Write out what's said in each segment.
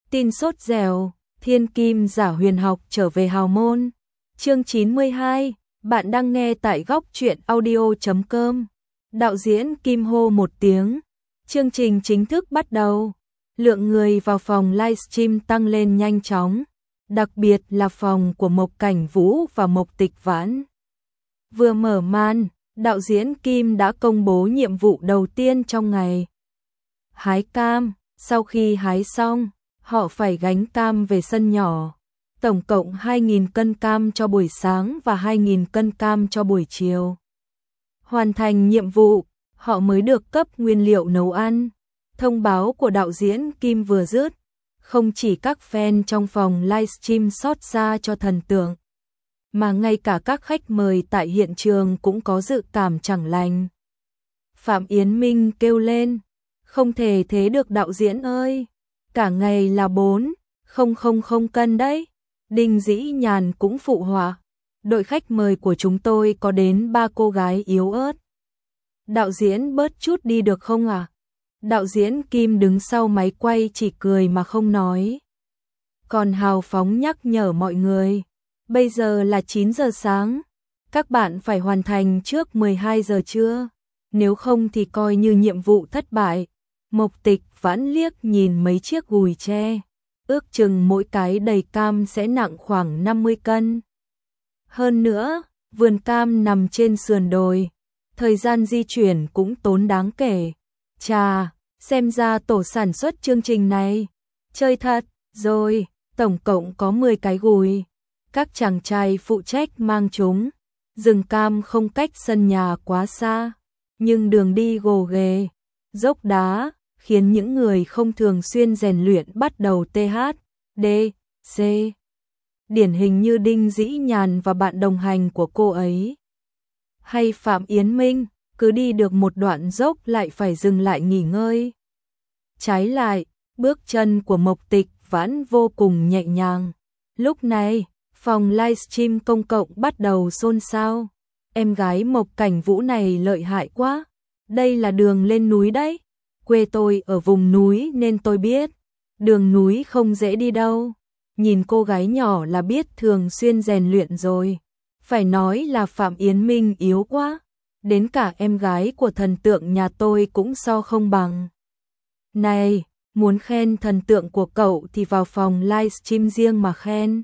Tin sốt dẻo, thiên kim giả huyền học trở về hào môn. Chương 92, bạn đang nghe tại góc truyện audio.com. Đạo diễn Kim hô một tiếng. Chương trình chính thức bắt đầu. Lượng người vào phòng livestream tăng lên nhanh chóng, đặc biệt là phòng của Mộc Cảnh Vũ và Mộc Tịch Vãn. Vừa mở màn, đạo diễn Kim đã công bố nhiệm vụ đầu tiên trong ngày. Hái cam, sau khi hái xong, họ phải gánh cam về sân nhỏ. Tổng cộng 2.000 cân cam cho buổi sáng và 2.000 cân cam cho buổi chiều. Hoàn thành nhiệm vụ, họ mới được cấp nguyên liệu nấu ăn. Thông báo của đạo diễn Kim vừa dứt, không chỉ các fan trong phòng livestream xót xa cho thần tượng, mà ngay cả các khách mời tại hiện trường cũng có dự cảm chẳng lành. Phạm Yến Minh kêu lên, không thể thế được đạo diễn ơi, cả ngày là 4,000 cân đấy. Đinh Dĩ Nhàn cũng phụ họa, đội khách mời của chúng tôi có đến 3 cô gái yếu ớt. Đạo diễn bớt chút đi được không à? Đạo diễn Kim đứng sau máy quay chỉ cười mà không nói. Còn hào phóng nhắc nhở mọi người, bây giờ là 9 giờ sáng, các bạn phải hoàn thành trước 12 giờ trưa, nếu không thì coi như nhiệm vụ thất bại. Mộc Tịch Vãn liếc nhìn mấy chiếc gùi tre, ước chừng mỗi cái đầy cam sẽ nặng khoảng 50 cân. Hơn nữa, vườn cam nằm trên sườn đồi, thời gian di chuyển cũng tốn đáng kể. Chà, xem ra tổ sản xuất chương trình này chơi thật rồi. Tổng cộng có 10 cái gùi, các chàng trai phụ trách mang chúng. Rừng cam không cách sân nhà quá xa, nhưng đường đi gồ ghề, dốc đá, khiến những người không thường xuyên rèn luyện bắt đầu THD. Điển hình như Đinh Dĩ Nhàn và bạn đồng hành của cô ấy. Hay Phạm Yến Minh, cứ đi được một đoạn dốc lại phải dừng lại nghỉ ngơi. Trái lại, bước chân của Mộc Tịch Vãn vô cùng nhẹ nhàng. Lúc này, phòng livestream công cộng bắt đầu xôn xao. Em gái Mộc Cảnh Vũ này lợi hại quá. Đây là đường lên núi đấy. Quê tôi ở vùng núi nên tôi biết. Đường núi không dễ đi đâu. Nhìn cô gái nhỏ là biết thường xuyên rèn luyện rồi. Phải nói là Phạm Yến Minh yếu quá. Đến cả em gái của thần tượng nhà tôi cũng so không bằng. Này, muốn khen thần tượng của cậu thì vào phòng livestream riêng mà khen.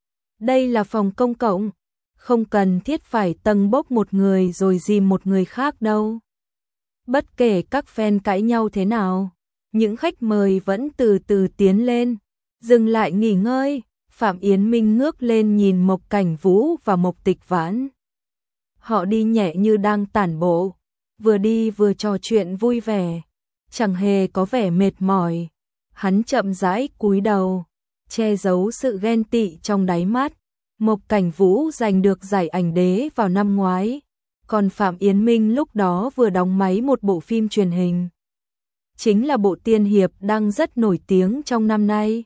Đây là phòng công cộng, không cần thiết phải tâng bốc một người rồi dìm một người khác đâu. Bất kể các fan cãi nhau thế nào, những khách mời vẫn từ từ tiến lên, dừng lại nghỉ ngơi. Phạm Yến Minh ngước lên nhìn Mộc Cảnh Vũ và Mộc Tịch Vãn. Họ đi nhẹ như đang tản bộ, vừa đi vừa trò chuyện vui vẻ, chẳng hề có vẻ mệt mỏi. Hắn chậm rãi cúi đầu, che giấu sự ghen tị trong đáy mắt. Mộc Cảnh Vũ giành được giải ảnh đế vào năm ngoái, còn Phạm Yến Minh lúc đó vừa đóng máy một bộ phim truyền hình. Chính là bộ tiên hiệp đang rất nổi tiếng trong năm nay.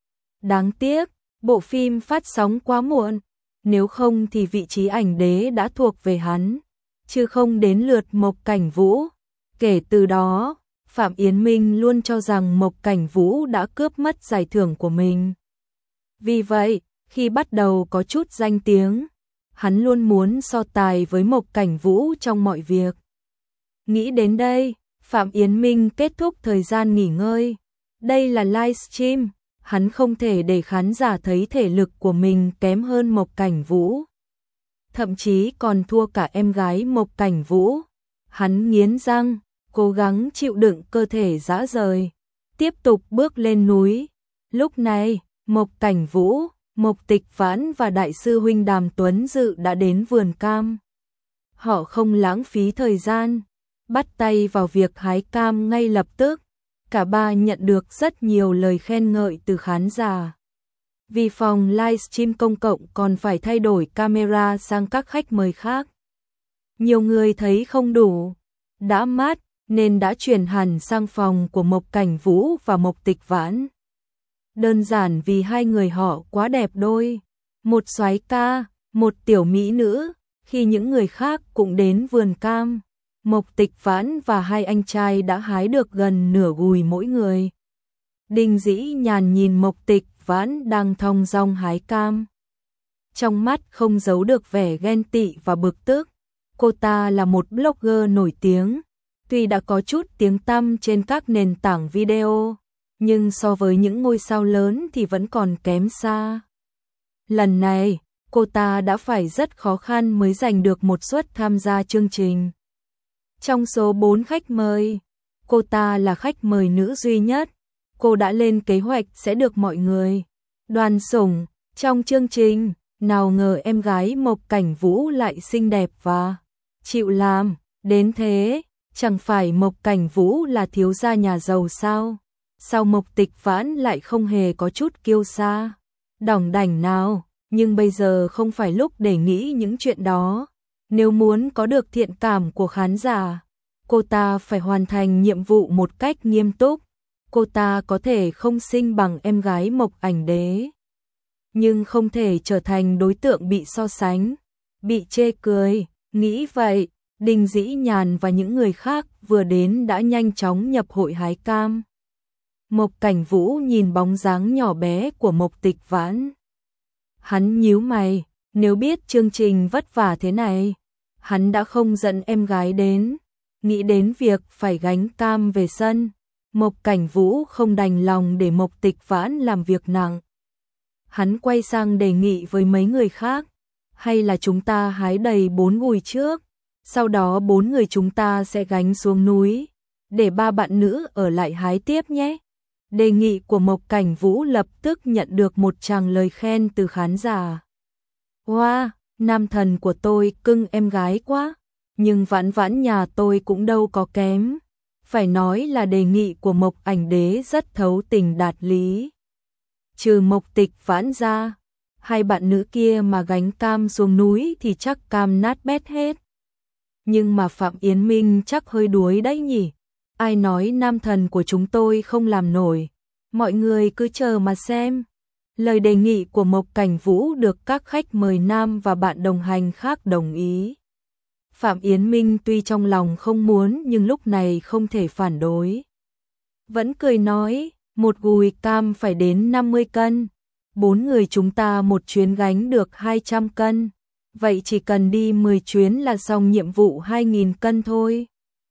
Đáng tiếc, bộ phim phát sóng quá muộn, nếu không thì vị trí ảnh đế đã thuộc về hắn, chứ không đến lượt Mộc Cảnh Vũ. Kể từ đó, Phạm Yến Minh luôn cho rằng Mộc Cảnh Vũ đã cướp mất giải thưởng của mình. Vì vậy, khi bắt đầu có chút danh tiếng, hắn luôn muốn so tài với Mộc Cảnh Vũ trong mọi việc. Nghĩ đến đây, Phạm Yến Minh kết thúc thời gian nghỉ ngơi. Đây là livestream, hắn không thể để khán giả thấy thể lực của mình kém hơn Mộc Cảnh Vũ. Thậm chí còn thua cả em gái Mộc Cảnh Vũ. Hắn nghiến răng, cố gắng chịu đựng cơ thể rã rời, tiếp tục bước lên núi. Lúc này, Mộc Cảnh Vũ, Mộc Tịch Vãn và đại sư huynh Đàm Tuấn Dự đã đến vườn cam. Họ không lãng phí thời gian, bắt tay vào việc hái cam ngay lập tức. Cả ba nhận được rất nhiều lời khen ngợi từ khán giả. Vì phòng livestream công cộng còn phải thay đổi camera sang các khách mời khác. Nhiều người thấy không đủ, đã mát, nên đã chuyển hẳn sang phòng của Mộc Cảnh Vũ và Mộc Tịch Vãn. Đơn giản vì hai người họ quá đẹp đôi. Một soái ca, một tiểu mỹ nữ. Khi những người khác cũng đến vườn cam, Mộc Tịch Vãn và hai anh trai đã hái được gần nửa gùi mỗi người. Đinh Dĩ Nhàn nhìn Mộc Tịch Vãn đang thong dong hái cam. Trong mắt không giấu được vẻ ghen tị và bực tức. Cô ta là một blogger nổi tiếng, tuy đã có chút tiếng tăm trên các nền tảng video, nhưng so với những ngôi sao lớn thì vẫn còn kém xa. Lần này, cô ta đã phải rất khó khăn mới giành được một suất tham gia chương trình. Trong số 4 khách mời, cô ta là khách mời nữ duy nhất. Cô đã lên kế hoạch sẽ được mọi người đoàn sủng trong chương trình, nào ngờ em gái Mộc Cảnh Vũ lại xinh đẹp và chịu làm đến thế. Chẳng phải Mộc Cảnh Vũ là thiếu gia nhà giàu sao? Sao Mộc Tịch Vãn lại không hề có chút kiêu sa đỏng đảnh nào? Nhưng bây giờ không phải lúc để nghĩ những chuyện đó. Nếu muốn có được thiện cảm của khán giả, cô ta phải hoàn thành nhiệm vụ một cách nghiêm túc. Cô ta có thể không xinh bằng em gái Mộc Ảnh Đế, nhưng không thể trở thành đối tượng bị so sánh, bị chê cười. Nghĩ vậy, Đinh Dĩ Nhàn và những người khác vừa đến đã nhanh chóng nhập hội hái cam. Mộc Cảnh Vũ nhìn bóng dáng nhỏ bé của Mộc Tịch Vãn. Hắn nhíu mày, nếu biết chương trình vất vả thế này, hắn đã không dẫn em gái đến. Nghĩ đến việc phải gánh cam về sân, Mộc Cảnh Vũ không đành lòng để Mộc Tịch Vãn làm việc nặng. Hắn quay sang đề nghị với mấy người khác, hay là chúng ta hái đầy 4 gùi trước, sau đó 4 người chúng ta sẽ gánh xuống núi, để 3 bạn nữ ở lại hái tiếp nhé. Đề nghị của Mộc Cảnh Vũ lập tức nhận được một tràng lời khen từ khán giả. Wow, nam thần của tôi cưng em gái quá, nhưng Vãn Vãn nhà tôi cũng đâu có kém. Phải nói là đề nghị của Mộc Ảnh Đế rất thấu tình đạt lý. Trừ Mộc Tịch Vãn ra, hai bạn nữ kia mà gánh cam xuống núi thì chắc cam nát bét hết. Nhưng mà Phạm Yến Minh chắc hơi đuối đấy nhỉ. Ai nói nam thần của chúng tôi không làm nổi. Mọi người cứ chờ mà xem. Lời đề nghị của Mộc Cảnh Vũ được các khách mời nam và bạn đồng hành khác đồng ý. Phạm Yến Minh tuy trong lòng không muốn nhưng lúc này không thể phản đối. Vẫn cười nói, một gùi cam phải đến 50 cân. 4 người chúng ta một chuyến gánh được 200 cân. Vậy chỉ cần đi 10 chuyến là xong nhiệm vụ 2.000 cân thôi.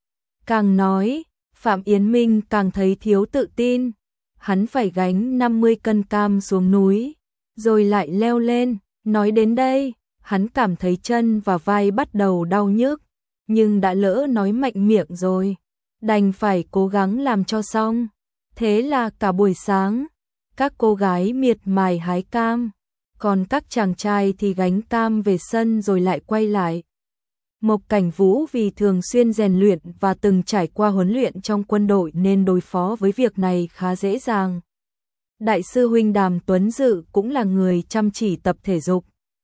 Càng nói, Phạm Yến Minh càng thấy thiếu tự tin. Hắn phải gánh 50 cân cam xuống núi, rồi lại leo lên. Nói đến đây, hắn cảm thấy chân và vai bắt đầu đau nhức, nhưng đã lỡ nói mạnh miệng rồi, đành phải cố gắng làm cho xong. Thế là cả buổi sáng, các cô gái miệt mài hái cam, còn các chàng trai thì gánh cam về sân rồi lại quay lại. Mộc Cảnh Vũ vì thường xuyên rèn luyện và từng trải qua huấn luyện trong quân đội nên đối phó với việc này khá dễ dàng. Đại sư huynh Đàm Tuấn Dự cũng là người chăm chỉ tập thể dục,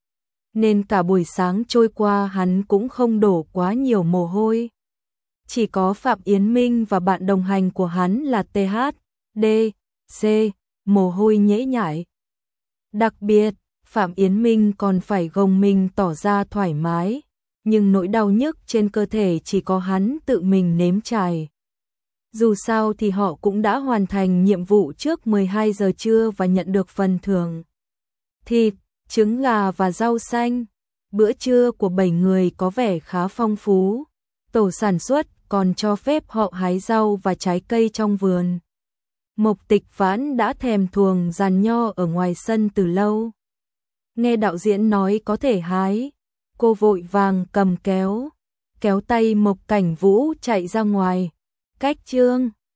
nên cả buổi sáng trôi qua hắn cũng không đổ quá nhiều mồ hôi. Chỉ có Phạm Yến Minh và bạn đồng hành của hắn là TH, D, C, mồ hôi nhễ nhại. Đặc biệt, Phạm Yến Minh còn phải gồng mình tỏ ra thoải mái, nhưng nỗi đau nhức trên cơ thể chỉ có hắn tự mình nếm trải. Dù sao thì họ cũng đã hoàn thành nhiệm vụ trước 12 giờ trưa và nhận được phần thưởng. Thịt, trứng gà và rau xanh. Bữa trưa của 7 người có vẻ khá phong phú. Tổ sản xuất còn cho phép họ hái rau và trái cây trong vườn. Mộc Tịch Vãn đã thèm thuồng giàn nho ở ngoài sân từ lâu. Nghe đạo diễn nói có thể hái, cô vội vàng cầm kéo tay Mộc Cảnh Vũ chạy ra ngoài. Cách chương